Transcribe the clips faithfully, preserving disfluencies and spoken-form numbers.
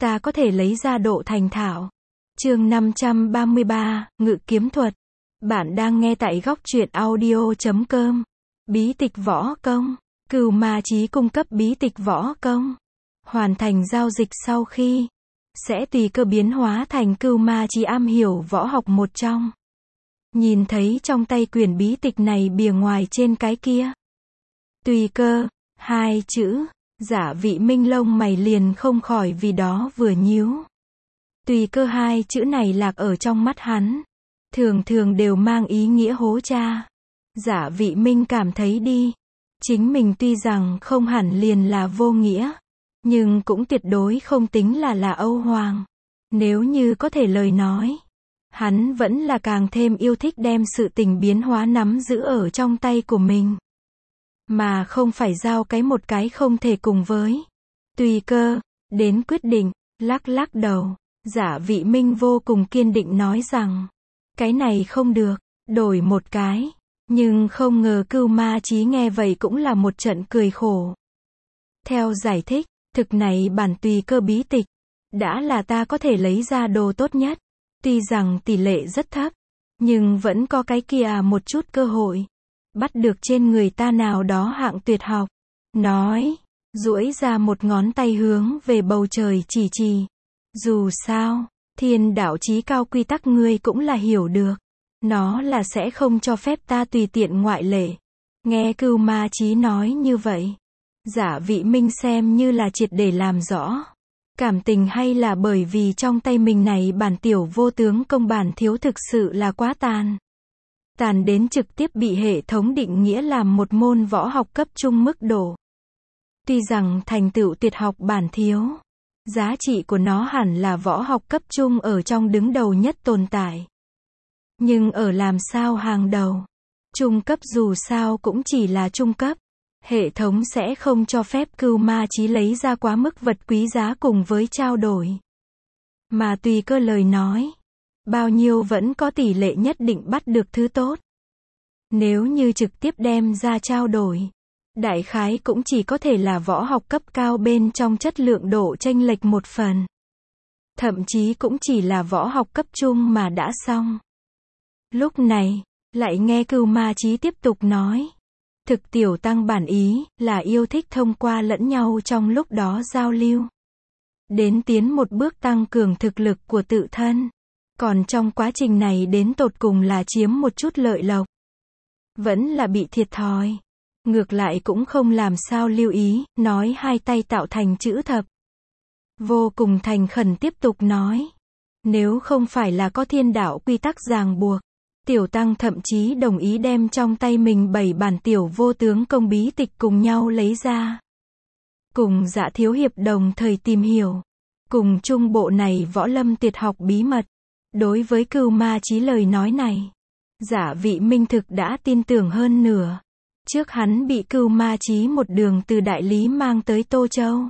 ta có thể lấy ra độ thành thạo. Chương năm trăm ba mươi ba, Ngự kiếm thuật. Bạn đang nghe tại góc truyện audio chấm com. Bí tịch võ công. Cửu Ma Chí cung cấp bí tịch võ công. Hoàn thành giao dịch sau khi sẽ tùy cơ biến hóa thành Cửu Ma Chí am hiểu võ học một trong. Nhìn thấy trong tay quyển bí tịch này bìa ngoài trên cái kia. Tùy cơ, hai chữ, Giả Vị Minh lông mày liền không khỏi vì đó vừa nhíu. Tùy cơ hai chữ này lạc ở trong mắt hắn. Thường thường đều mang ý nghĩa hố cha. Giả Vị Minh cảm thấy đi. Chính mình tuy rằng không hẳn liền là vô nghĩa. Nhưng cũng tuyệt đối không tính là là Âu Hoàng. Nếu như có thể lời nói. Hắn vẫn là càng thêm yêu thích đem sự tình biến hóa nắm giữ ở trong tay của mình. Mà không phải giao cái một cái không thể cùng với. Tùy cơ, đến quyết định, lắc lắc đầu. Giả Vị Minh vô cùng kiên định nói rằng. Cái này không được, đổi một cái. Nhưng không ngờ Cửu Ma Chí nghe vậy cũng là một trận cười khổ. Theo giải thích, thực này bản tùy cơ bí tịch. Đã là ta có thể lấy ra đồ tốt nhất. Tuy rằng tỷ lệ rất thấp. Nhưng vẫn có cái kia một chút cơ hội. Bắt được trên người ta nào đó hạng tuyệt học. Nói, duỗi ra một ngón tay hướng về bầu trời chỉ chỉ. Dù sao, thiên đạo chí cao quy tắc ngươi cũng là hiểu được. Nó là sẽ không cho phép ta tùy tiện ngoại lệ. Nghe Cửu Ma Chí nói như vậy. Giả Vị Minh xem như là triệt để làm rõ. Cảm tình hay là bởi vì trong tay mình này bản tiểu vô tướng công bản thiếu thực sự là quá tàn. Tàn đến trực tiếp bị hệ thống định nghĩa làm một môn võ học cấp trung mức độ. Tuy rằng thành tựu tuyệt học bản thiếu. Giá trị của nó hẳn là võ học cấp trung ở trong đứng đầu nhất tồn tại. Nhưng ở làm sao hàng đầu. Trung cấp dù sao cũng chỉ là trung cấp. Hệ thống sẽ không cho phép Cửu Ma Chí lấy ra quá mức vật quý giá cùng với trao đổi. Mà tùy cơ lời nói. Bao nhiêu vẫn có tỷ lệ nhất định bắt được thứ tốt. Nếu như trực tiếp đem ra trao đổi. Đại khái cũng chỉ có thể là võ học cấp cao bên trong chất lượng độ chênh lệch một phần. Thậm chí cũng chỉ là võ học cấp trung mà đã xong. Lúc này, lại nghe Cửu Ma Chí tiếp tục nói. Thực tiểu tăng bản ý, là yêu thích thông qua lẫn nhau trong lúc đó giao lưu. Đến tiến một bước tăng cường thực lực của tự thân. Còn trong quá trình này đến tột cùng là chiếm một chút lợi lộc. Vẫn là bị thiệt thòi. Ngược lại cũng không làm sao lưu ý, nói hai tay tạo thành chữ thập. Vô cùng thành khẩn tiếp tục nói. Nếu không phải là có thiên đạo quy tắc ràng buộc. Tiểu tăng thậm chí đồng ý đem trong tay mình bảy bản tiểu vô tướng công bí tịch cùng nhau lấy ra. Cùng Dạ thiếu hiệp đồng thời tìm hiểu. Cùng chung bộ này võ lâm tuyệt học bí mật. Đối với Cửu Ma Chí lời nói này. Giả Vị Minh thực đã tin tưởng hơn nửa. Trước hắn bị Cửu Ma Chí một đường từ đại lý mang tới Tô Châu.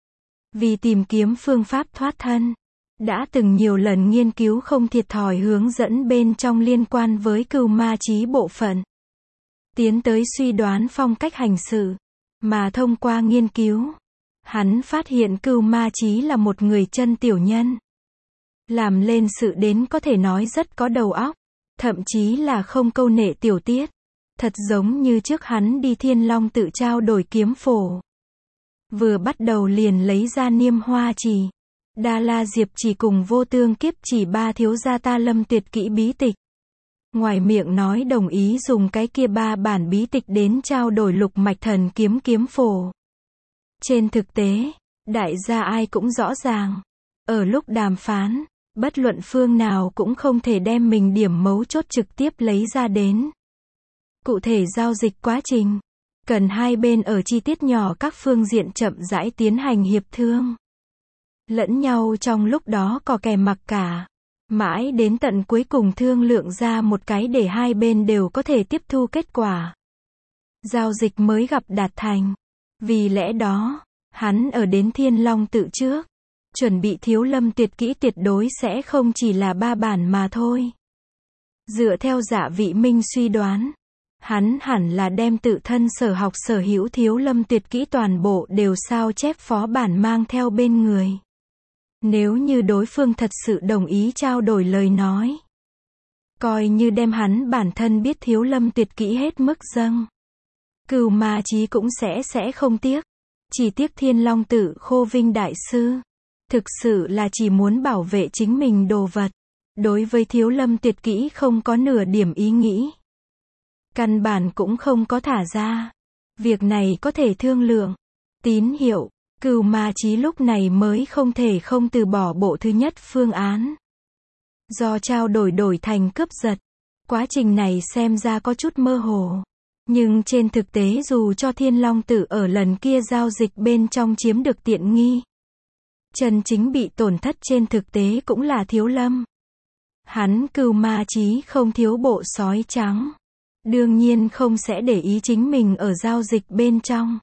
Vì tìm kiếm phương pháp thoát thân. Đã từng nhiều lần nghiên cứu không thiệt thòi hướng dẫn bên trong liên quan với Cửu Ma Chí bộ phận. Tiến tới suy đoán phong cách hành sự. Mà thông qua nghiên cứu. Hắn phát hiện Cửu Ma Chí là một người chân tiểu nhân. Làm lên sự đến có thể nói rất có đầu óc. Thậm chí là không câu nệ tiểu tiết. Thật giống như trước hắn đi Thiên Long tự trao đổi kiếm phổ. Vừa bắt đầu liền lấy ra Niêm Hoa chỉ. Đa La Diệp chỉ cùng Vô Tương Kiếp chỉ ba thiếu gia ta lâm tuyệt kỹ bí tịch. Ngoài miệng nói đồng ý dùng cái kia ba bản bí tịch đến trao đổi lục mạch thần kiếm kiếm phổ. Trên thực tế, đại gia ai cũng rõ ràng. Ở lúc đàm phán, bất luận phương nào cũng không thể đem mình điểm mấu chốt trực tiếp lấy ra đến. Cụ thể giao dịch quá trình. Cần hai bên ở chi tiết nhỏ các phương diện chậm rãi tiến hành hiệp thương. Lẫn nhau trong lúc đó có kè mặc cả. Mãi đến tận cuối cùng thương lượng ra một cái để hai bên đều có thể tiếp thu kết quả. Giao dịch mới gặp đạt thành. Vì lẽ đó, hắn ở đến Thiên Long tự trước. Chuẩn bị thiếu lâm tuyệt kỹ tuyệt đối sẽ không chỉ là ba bản mà thôi. Dựa theo Giả Vị Minh suy đoán. Hắn hẳn là đem tự thân sở học sở hữu thiếu lâm tuyệt kỹ toàn bộ đều sao chép phó bản mang theo bên người. Nếu như đối phương thật sự đồng ý trao đổi lời nói, coi như đem hắn bản thân biết Thiếu Lâm tuyệt kỹ hết mức dâng, Cửu Ma Chí cũng sẽ sẽ không tiếc. Chỉ tiếc Thiên Long Tự Khô Vinh đại sư, thực sự là chỉ muốn bảo vệ chính mình đồ vật, đối với Thiếu Lâm tuyệt kỹ không có nửa điểm ý nghĩ, căn bản cũng không có thả ra. Việc này có thể thương lượng. Tín hiệu, Cửu Ma Chí lúc này mới không thể không từ bỏ bộ thứ nhất phương án, do trao đổi đổi thành cướp giật. Quá trình này xem ra có chút mơ hồ, nhưng trên thực tế dù cho Thiên Long Tự ở lần kia giao dịch bên trong chiếm được tiện nghi, chân chính bị tổn thất trên thực tế cũng là Thiếu Lâm. Hắn Cửu Ma Chí không thiếu bộ sói trắng, đương nhiên không sẽ để ý chính mình ở giao dịch bên trong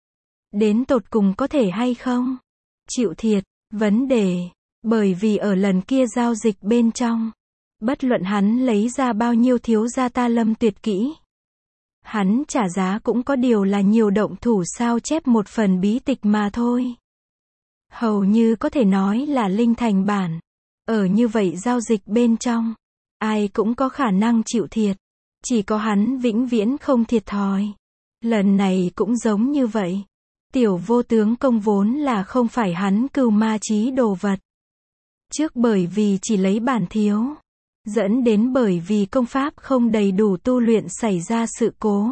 đến tột cùng có thể hay không chịu thiệt vấn đề, bởi vì ở lần kia giao dịch bên trong, bất luận hắn lấy ra bao nhiêu thiếu gia ta Lâm tuyệt kỹ, hắn trả giá cũng có điều là nhiều động thủ sao chép một phần bí tịch mà thôi. Hầu như có thể nói là linh thành bản. Ở như vậy giao dịch bên trong, ai cũng có khả năng chịu thiệt, chỉ có hắn vĩnh viễn không thiệt thòi. Lần này cũng giống như vậy. Tiểu Vô Tướng Công vốn là không phải hắn Cửu Ma Chí đồ vật. Trước bởi vì chỉ lấy bản thiếu, dẫn đến bởi vì công pháp không đầy đủ tu luyện xảy ra sự cố.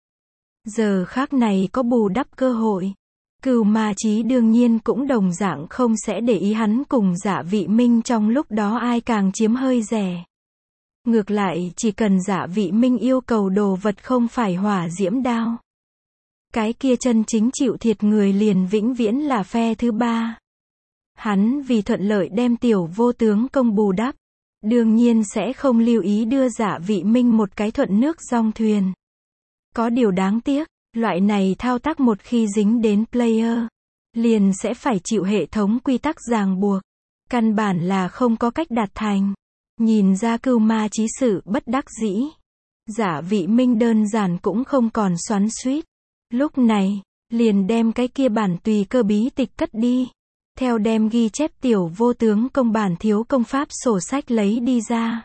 Giờ khác này có bù đắp cơ hội, Cửu Ma Chí đương nhiên cũng đồng dạng không sẽ để ý hắn cùng Dạ Vị Minh trong lúc đó ai càng chiếm hơi rẻ. Ngược lại chỉ cần Dạ Vị Minh yêu cầu đồ vật không phải hỏa diễm đao, cái kia chân chính chịu thiệt người liền vĩnh viễn là phe thứ ba. Hắn vì thuận lợi đem Tiểu Vô Tướng Công bù đắp, đương nhiên sẽ không lưu ý đưa Dạ Vị Minh một cái thuận nước dong thuyền. Có điều đáng tiếc, loại này thao tác một khi dính đến player, liền sẽ phải chịu hệ thống quy tắc ràng buộc. Căn bản là không có cách đạt thành. Nhìn ra Cửu Ma Chí sự bất đắc dĩ, Dạ Vị Minh đơn giản cũng không còn xoắn xuýt. Lúc này, liền đem cái kia bản tùy cơ bí tịch cất đi. Theo đem ghi chép Tiểu Vô Tướng Công bản thiếu công pháp sổ sách lấy đi ra.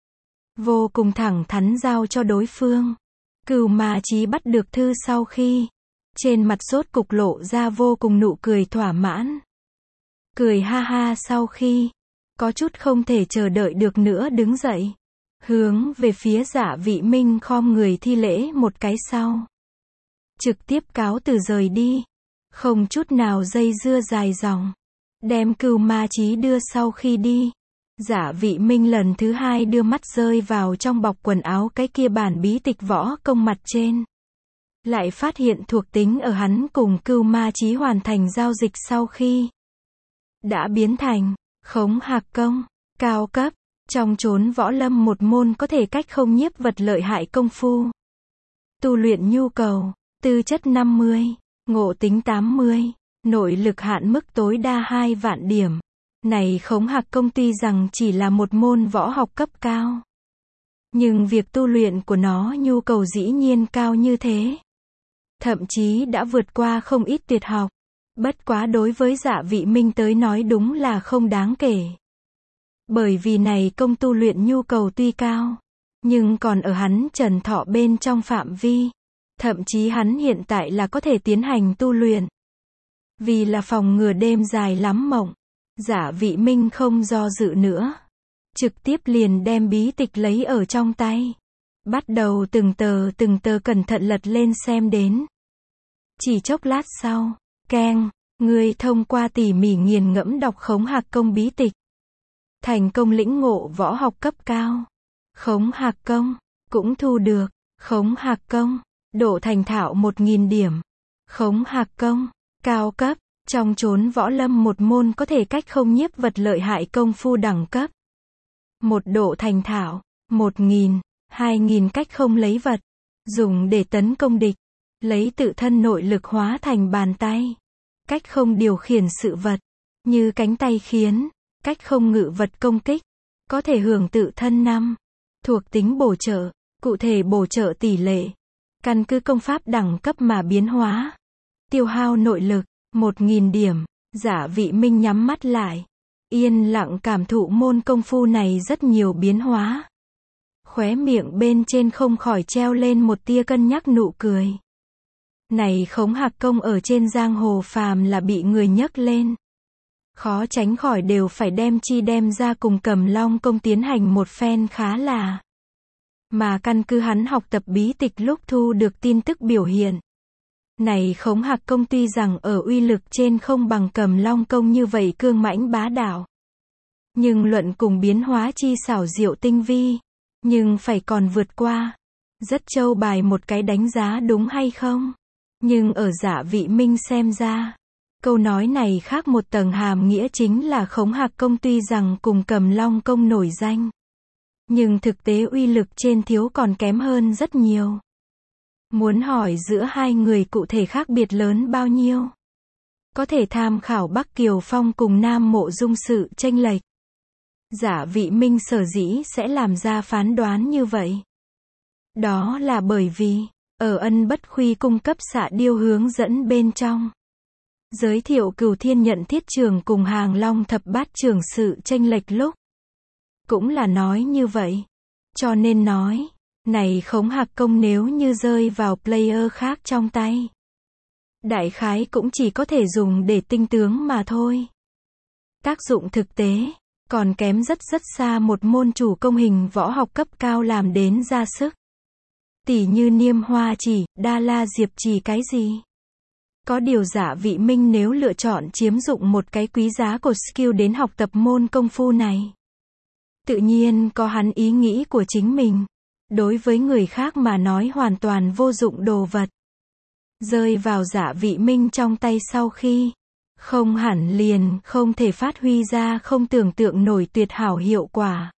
Vô cùng thẳng thắn giao cho đối phương. Cửu Ma Chí bắt được thư sau khi, trên mặt sốt cục lộ ra vô cùng nụ cười thỏa mãn. Cười ha ha sau khi, có chút không thể chờ đợi được nữa đứng dậy. Hướng về phía Dạ Vị Minh khom người thi lễ một cái sau. Trực tiếp cáo từ rời đi. Không chút nào dây dưa dài dòng. Đem Cửu Ma Chí đưa sau khi đi. Dạ Vị Minh lần thứ hai đưa mắt rơi vào trong bọc quần áo cái kia bản bí tịch võ công mặt trên. Lại phát hiện thuộc tính ở hắn cùng Cửu Ma Chí hoàn thành giao dịch sau khi đã biến thành Khống Hạc Công, cao cấp, trong chốn võ lâm một môn có thể cách không nhiếp vật lợi hại công phu. Tu luyện nhu cầu, tư chất năm mươi, ngộ tính tám mươi, nội lực hạn mức tối đa hai vạn điểm. Này Khống Hạc Công tuy rằng chỉ là một môn võ học cấp cao, nhưng việc tu luyện của nó nhu cầu dĩ nhiên cao như thế. Thậm chí đã vượt qua không ít tuyệt học. Bất quá đối với Dạ Vị Minh tới nói đúng là không đáng kể. Bởi vì này công tu luyện nhu cầu tuy cao, nhưng còn ở hắn trần thọ bên trong phạm vi. Thậm chí hắn hiện tại là có thể tiến hành tu luyện. Vì là phòng ngừa đêm dài lắm mộng, Dạ Vị Minh không do dự nữa. Trực tiếp liền đem bí tịch lấy ở trong tay. Bắt đầu từng tờ từng tờ cẩn thận lật lên xem đến. Chỉ chốc lát sau, keng, ngươi thông qua tỉ mỉ nghiền ngẫm đọc Khống Hạc Công bí tịch. Thành công lĩnh ngộ võ học cấp cao. Khống Hạc Công, cũng thu được. Khống Hạc Công, độ thành thạo một nghìn điểm. Khống Hạc Công, cao cấp, trong chốn võ lâm một môn có thể cách không nhiếp vật lợi hại công phu đẳng cấp. Một độ thành thạo, một nghìn, hai nghìn cách không lấy vật, dùng để tấn công địch, lấy tự thân nội lực hóa thành bàn tay, cách không điều khiển sự vật, như cánh tay khiến, cách không ngự vật công kích, có thể hưởng tự thân năm, thuộc tính bổ trợ, cụ thể bổ trợ tỷ lệ, căn cứ công pháp đẳng cấp mà biến hóa, tiêu hao nội lực, một nghìn điểm, Dạ Vị Minh nhắm mắt lại, yên lặng cảm thụ môn công phu này rất nhiều biến hóa. Khóe miệng bên trên không khỏi treo lên một tia cân nhắc nụ cười. Này Khống Hạc công ở trên giang hồ phàm là bị người nhấc lên, khó tránh khỏi đều phải đem chi đem ra cùng Cầm Long công tiến hành một phen khá là. Mà căn cứ hắn học tập bí tịch lúc thu được tin tức biểu hiện. Này Khống Hạc công tuy rằng ở uy lực trên không bằng Cầm Long công như vậy cương mãnh bá đạo. Nhưng luận cùng biến hóa chi xảo diệu tinh vi. Nhưng phải còn vượt qua. Rất trâu bài một cái đánh giá đúng hay không? Nhưng ở Dạ Vị Minh xem ra, câu nói này khác một tầng hàm nghĩa chính là Khống Hạc công tuy rằng cùng Cầm Long công nổi danh. Nhưng thực tế uy lực trên thiếu còn kém hơn rất nhiều. Muốn hỏi giữa hai người cụ thể khác biệt lớn bao nhiêu? Có thể tham khảo Bắc Kiều Phong cùng Nam Mộ Dung sự chênh lệch. Dạ Vị Minh sở dĩ sẽ làm ra phán đoán như vậy. Đó là bởi vì, ở Ân Bất Khuy cung cấp xạ điêu hướng dẫn bên trong. Giới thiệu Cửu Thiên Nhận Thiết Trường cùng Hàng Long Thập Bát Trường sự chênh lệch lúc. Cũng là nói như vậy. Cho nên nói, này Khống Hạc công nếu như rơi vào player khác trong tay. Đại khái cũng chỉ có thể dùng để tinh tướng mà thôi. Tác dụng thực tế, còn kém rất rất xa một môn chủ công hình võ học cấp cao làm đến ra sức. Tỉ như Niêm Hoa chỉ, Đa La Diệp chỉ cái gì. Có điều Dạ Vị Minh nếu lựa chọn chiếm dụng một cái quý giá của skill đến học tập môn công phu này. Tự nhiên có hắn ý nghĩ của chính mình. Đối với người khác mà nói hoàn toàn vô dụng đồ vật. Rơi vào Dạ Vị Minh trong tay sau khi, không hẳn liền không thể phát huy ra không tưởng tượng nổi tuyệt hảo hiệu quả.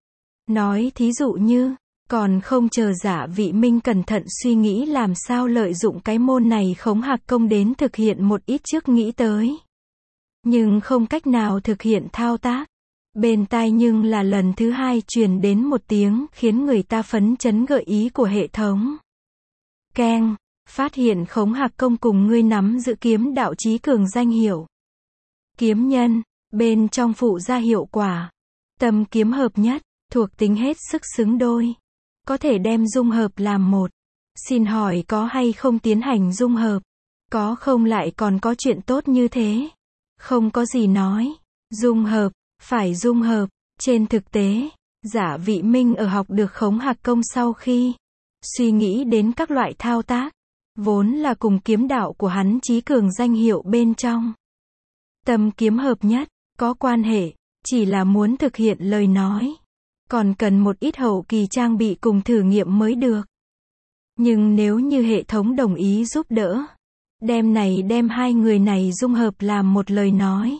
Nói thí dụ như, còn không chờ Dạ Vị Minh cẩn thận suy nghĩ làm sao lợi dụng cái môn này Khống Hạc công đến thực hiện một ít trước nghĩ tới. Nhưng không cách nào thực hiện thao tác. Bên tai nhưng là lần thứ hai truyền đến một tiếng khiến người ta phấn chấn gợi ý của hệ thống. Keng, phát hiện Khống Hạc công cùng ngươi nắm giữ kiếm đạo chí cường danh hiệu. Kiếm nhân, bên trong phụ gia hiệu quả. Tâm kiếm hợp nhất, thuộc tính hết sức xứng đôi. Có thể đem dung hợp làm một. Xin hỏi có hay không tiến hành dung hợp? Có không lại còn có chuyện tốt như thế? Không có gì nói. Dung hợp. Phải dung hợp. Trên thực tế, Dạ Vị Minh ở học được Khống Hạc công sau khi suy nghĩ đến các loại thao tác, vốn là cùng kiếm đạo của hắn chí cường danh hiệu bên trong. Tâm kiếm hợp nhất, có quan hệ, chỉ là muốn thực hiện lời nói. Còn cần một ít hậu kỳ trang bị cùng thử nghiệm mới được. Nhưng nếu như hệ thống đồng ý giúp đỡ, đem này đem hai người này dung hợp làm một lời nói.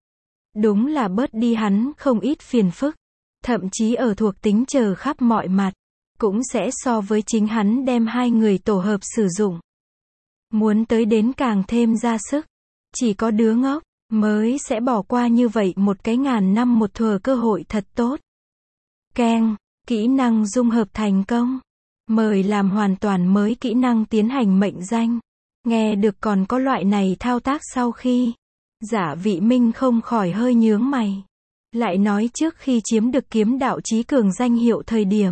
Đúng là bớt đi hắn không ít phiền phức, thậm chí ở thuộc tính chờ khắp mọi mặt, cũng sẽ so với chính hắn đem hai người tổ hợp sử dụng. Muốn tới đến càng thêm ra sức, chỉ có đứa ngốc mới sẽ bỏ qua như vậy một cái ngàn năm một thuở cơ hội thật tốt. Keng, kỹ năng dung hợp thành công. Mời làm hoàn toàn mới kỹ năng tiến hành mệnh danh. Nghe được còn có loại này thao tác sau khi Dạ Vị Minh không khỏi hơi nhướng mày. Lại nói trước khi chiếm được kiếm đạo chí cường danh hiệu thời điểm.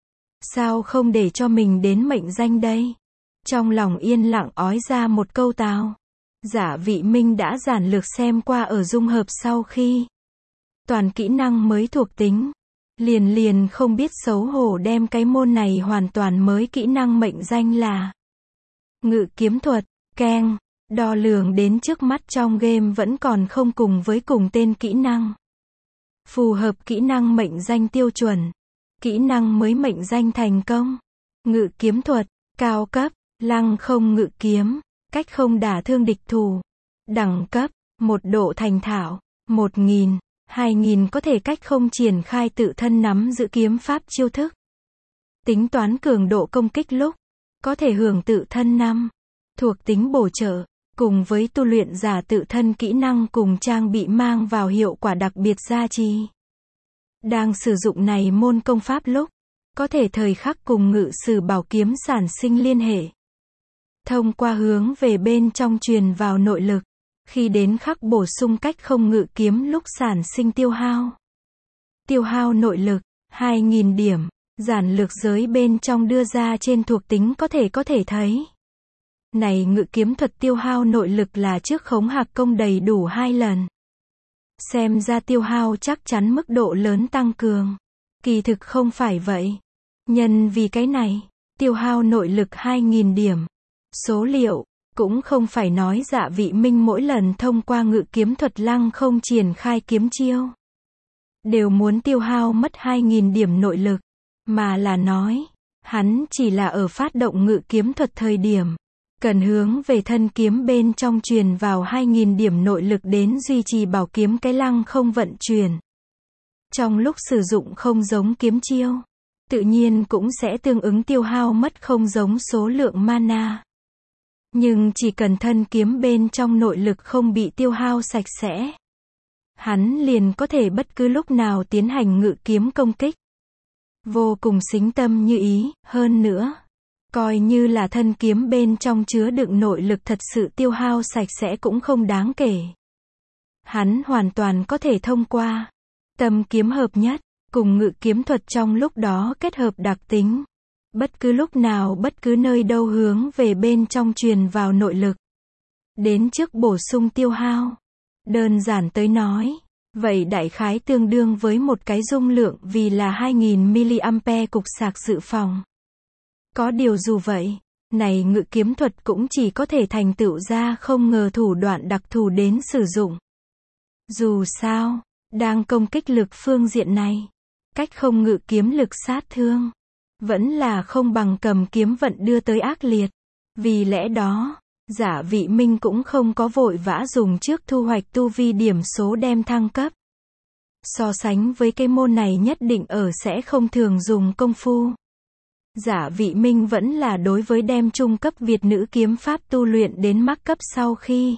Sao không để cho mình đến mệnh danh đây? Trong lòng yên lặng ói ra một câu tào. Dạ Vị Minh đã giản lược xem qua ở dung hợp sau khi toàn kỹ năng mới thuộc tính. Liền liền không biết xấu hổ đem cái môn này hoàn toàn mới kỹ năng mệnh danh là Ngự kiếm thuật. Keng, đo lường đến trước mắt trong game vẫn còn không cùng với cùng tên kỹ năng. Phù hợp kỹ năng mệnh danh tiêu chuẩn. Kỹ năng mới mệnh danh thành công. Ngự kiếm thuật, cao cấp, lăng không ngự kiếm, cách không đả thương địch thủ. Đẳng cấp, một độ thành thạo, một nghìn, hai nghìn có thể cách không triển khai tự thân nắm giữ kiếm pháp chiêu thức. Tính toán cường độ công kích lúc, có thể hưởng tự thân năm thuộc tính bổ trợ, cùng với tu luyện giả tự thân kỹ năng cùng trang bị mang vào hiệu quả đặc biệt gia trì. Đang sử dụng này môn công pháp lúc, có thể thời khắc cùng ngự sử bảo kiếm sản sinh liên hệ. Thông qua hướng về bên trong truyền vào nội lực, Khi đến khắc bổ sung cách không ngự kiếm lúc sản sinh tiêu hao. Tiêu hao nội lực, hai nghìn điểm, giản lược giới bên trong đưa ra trên thuộc tính có thể có thể thấy. Này ngự kiếm thuật tiêu hao nội lực là trước khống hạc công đầy đủ hai lần. Xem ra tiêu hao chắc chắn mức độ lớn tăng cường. Kỳ thực không phải vậy. Nhân vì cái này, tiêu hao nội lực hai nghìn điểm. Số liệu, cũng không phải nói Dạ Vị Minh mỗi lần thông qua ngự kiếm thuật lăng không triển khai kiếm chiêu. Đều muốn tiêu hao mất hai nghìn điểm nội lực. Mà là nói, hắn chỉ là ở phát động ngự kiếm thuật thời điểm. Cần hướng về thân kiếm bên trong truyền vào hai nghìn điểm nội lực đến duy trì bảo kiếm cái lăng không vận chuyển. Trong lúc sử dụng không giống kiếm chiêu, tự nhiên cũng sẽ tương ứng tiêu hao mất không giống số lượng mana. Nhưng chỉ cần thân kiếm bên trong nội lực không bị tiêu hao sạch sẽ, hắn liền có thể bất cứ lúc nào tiến hành ngự kiếm công kích. Vô cùng xính tâm như ý, hơn nữa. Coi như là thân kiếm bên trong chứa đựng nội lực thật sự tiêu hao sạch sẽ cũng không đáng kể. Hắn hoàn toàn có thể thông qua tâm kiếm hợp nhất, cùng ngự kiếm thuật trong lúc đó kết hợp đặc tính. Bất cứ lúc nào bất cứ nơi đâu hướng về bên trong truyền vào nội lực. Đến trước bổ sung tiêu hao. Đơn giản tới nói, vậy đại khái tương đương với một cái dung lượng vì là hai nghìn mi-li-am-pe cục sạc dự phòng. Có điều dù vậy, này ngự kiếm thuật cũng chỉ có thể thành tựu ra không ngờ thủ đoạn đặc thù đến sử dụng. Dù sao, đang công kích lực phương diện này, cách không ngự kiếm lực sát thương, vẫn là không bằng cầm kiếm vận đưa tới ác liệt. Vì lẽ đó, Dạ Vị Minh cũng không có vội vã dùng trước thu hoạch tu vi điểm số đem thăng cấp. So sánh với cái môn này nhất định ở sẽ không thường dùng công phu. Dạ Vị Minh vẫn là đối với đem trung cấp Việt nữ kiếm pháp tu luyện đến mắc cấp sau khi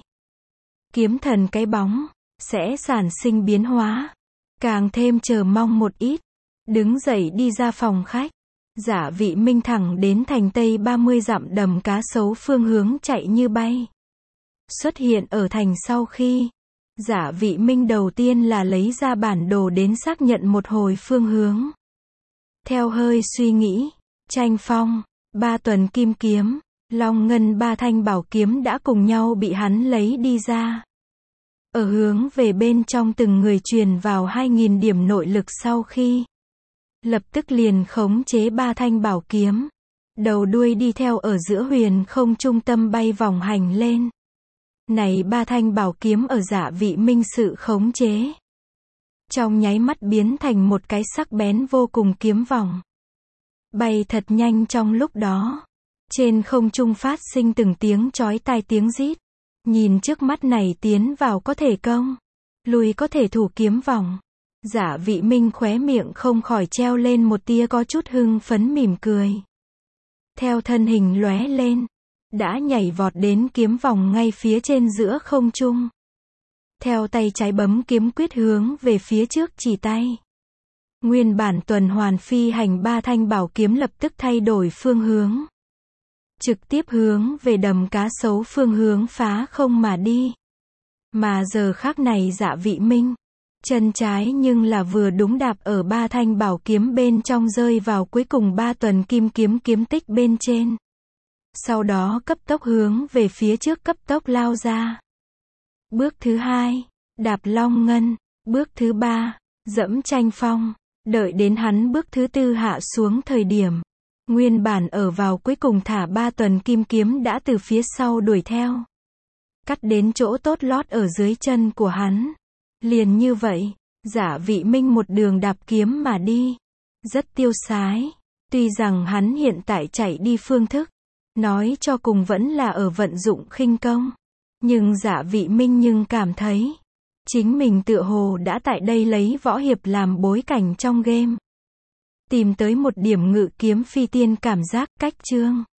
kiếm thần cái bóng sẽ sản sinh biến hóa, càng thêm chờ mong một ít. Đứng dậy đi ra phòng khách, Dạ Vị Minh thẳng đến thành tây ba mươi dặm đầm cá sấu phương hướng chạy như bay. Xuất hiện ở thành sau khi, Dạ Vị Minh đầu tiên là lấy ra bản đồ đến xác nhận một hồi phương hướng. Theo hơi suy nghĩ, tranh phong, ba tuần kim kiếm, long ngân ba thanh bảo kiếm đã cùng nhau bị hắn lấy đi ra. Ở hướng về bên trong từng người truyền vào hai nghìn điểm nội lực sau khi, lập tức liền khống chế ba thanh bảo kiếm, đầu đuôi đi theo ở giữa huyền không trung tâm bay vòng hành lên. Này ba thanh bảo kiếm ở Dạ Vị Minh sự khống chế, trong nháy mắt biến thành một cái sắc bén vô cùng kiếm vòng. Bay thật nhanh trong lúc đó, trên không trung phát sinh từng tiếng chói tai tiếng rít. Nhìn trước mắt này tiến vào có thể công, lùi có thể thủ kiếm vòng. Dạ Vị Minh khóe miệng không khỏi treo lên một tia có chút hưng phấn mỉm cười. Theo thân hình lóe lên, đã nhảy vọt đến kiếm vòng ngay phía trên giữa không trung. Theo tay trái bấm kiếm quyết hướng về phía trước chỉ tay. Nguyên bản tuần hoàn phi hành ba thanh bảo kiếm lập tức thay đổi phương hướng. Trực tiếp hướng về đầm cá sấu phương hướng phá không mà đi. Mà giờ khắc này Dạ Vị Minh, chân trái nhưng là vừa đúng đạp ở ba thanh bảo kiếm bên trong rơi vào cuối cùng ba tuần kim kiếm kiếm tích bên trên. Sau đó cấp tốc hướng về phía trước cấp tốc lao ra. Bước thứ hai, đạp long ngân. Bước thứ ba, dẫm tranh phong. Đợi đến hắn bước thứ tư hạ xuống thời điểm, nguyên bản ở vào cuối cùng thả ba tuần kim kiếm đã từ phía sau đuổi theo. Cắt đến chỗ tốt lót ở dưới chân của hắn. Liền như vậy, Dạ Vị Minh một đường đạp kiếm mà đi. Rất tiêu sái. Tuy rằng hắn hiện tại chạy đi phương thức, nói cho cùng vẫn là ở vận dụng khinh công. Nhưng Dạ Vị Minh nhưng cảm thấy, chính mình tựa hồ đã tại đây lấy võ hiệp làm bối cảnh trong game. Tìm tới một điểm ngự kiếm phi tiên cảm giác cách chương.